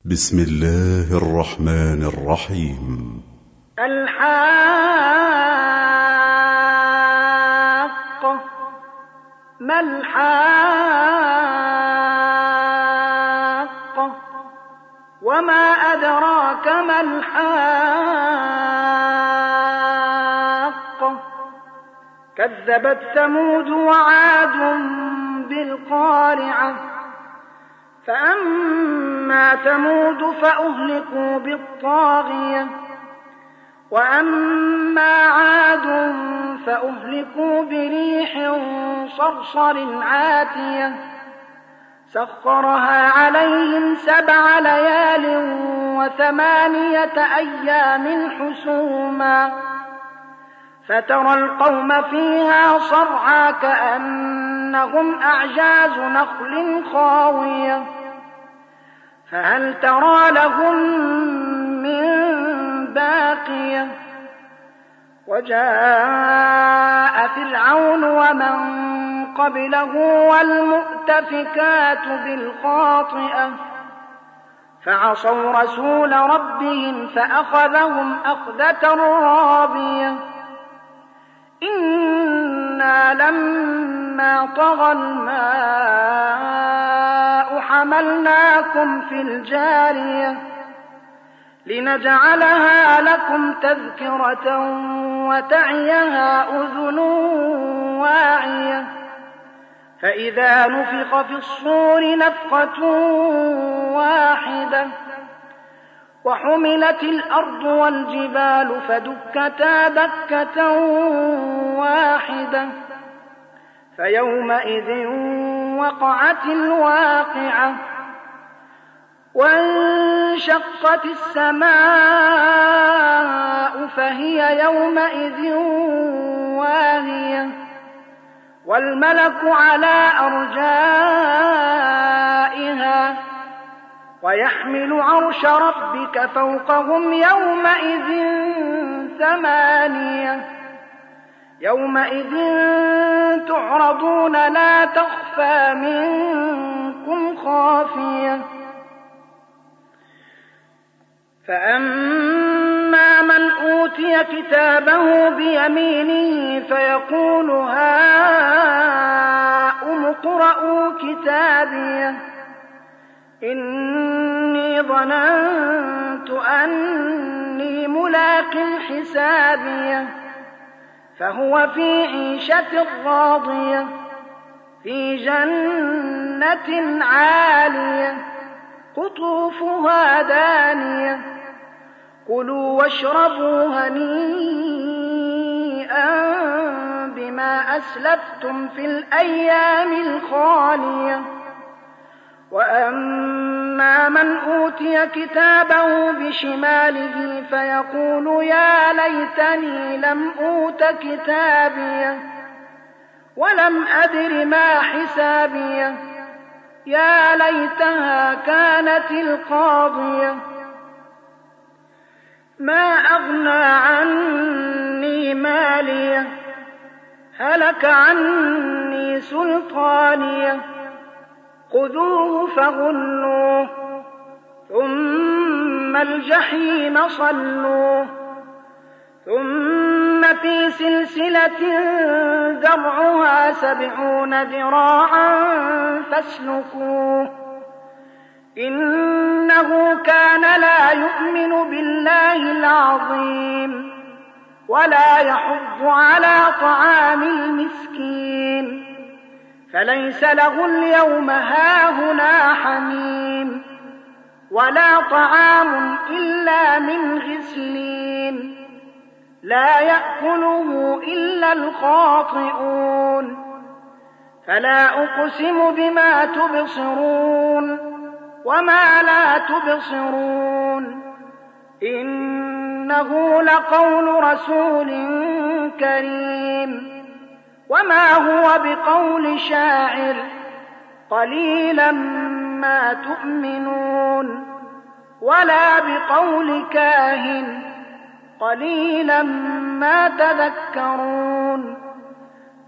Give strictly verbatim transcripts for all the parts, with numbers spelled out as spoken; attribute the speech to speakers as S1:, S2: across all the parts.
S1: بسم الله الرحمن الرحيم.
S2: الحاقة. ما الحاقة وما أدراك ما الحاقة. كذبت ثمود وعاد بالقارعة. فأما ثمود فأهلكوا بالطاغية وأما عاد فأهلكوا بريح صرصر عاتية سخرها عليهم سبع ليال وثمانية أيام حسوما فترى القوم فيها صرعى كأنهم أعجاز نخل خاوية فهل ترى لهم من باقية. وجاء فرعون ومن قبله والمؤتفكات بالخاطئة فعصوا رسول ربهم فأخذهم أخذة رابية. إنا لما طغى الماء حملناكم في الجارية لنجعلها لكم تذكرة وتعيها أذن واعية. فإذا نفخ في الصور نفخة واحدة وحملت الأرض والجبال فدكتا دكة واحدة فيومئذ وقعت الواقعة. وانشقت السماء فهي يومئذ واهية والملك على أرجائها ويحمل عرش ربك فوقهم يومئذ ثمانية. يومئذ تعرضون لا تخفى منكم خافية. فأما من أوتي كتابه بيمينه فيقول هاؤم اقرءوا كتابيه إني ظننت أني ملاق حسابيه. فهو في عيشة راضية في جنة عالية قطوفها دانية. كلوا واشربوا هنيئا بما أسلفتم في الأيام الخالية. وأما من أوتي كتابه بشماله فيقول يا ليتني لم أوت كتابيه ولم أدر ما حسابيه يا ليتها كانت القاضية. ما أغنى عني ماليه هلك عني سلطانيه خذوه فغلوه ثم الجحيم صلوه ثم في سلسلة ذرعها سبعون ذراعا فاسلكوه إنه كان لا يؤمن بالله العظيم ولا يحض على طعام المسكين فليس له اليوم هاهنا حميم ولا طعام إلا من غسلين لا يأكله إلا الخاطئون. فلا أقسم بما تبصرون وما لا تبصرون إنه لقول رسول كريم وما هو بقول شاعر قليلا ما تؤمنون ولا بقول كاهن قليلا ما تذكرون.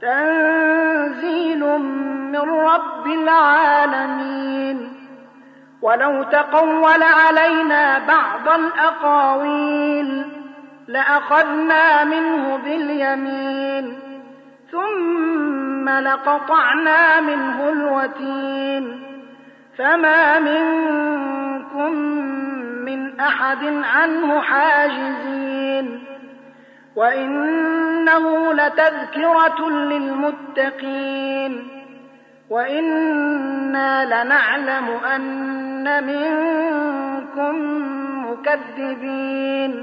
S2: تنزيل من رب العالمين ولو تقول علينا بعض الأقاويل لأخذنا منه باليمين ثم لقطعنا منه الوتين فما منكم من أحد عنه حاجزين وإنه لتذكرة للمتقين وإنا لنعلم أن منكم مكذبين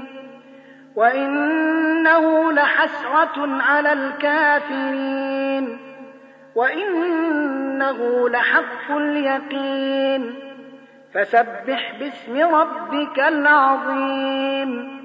S2: وإنه لحسرة على الكافرين وإنه لحق اليقين فسبح باسم ربك العظيم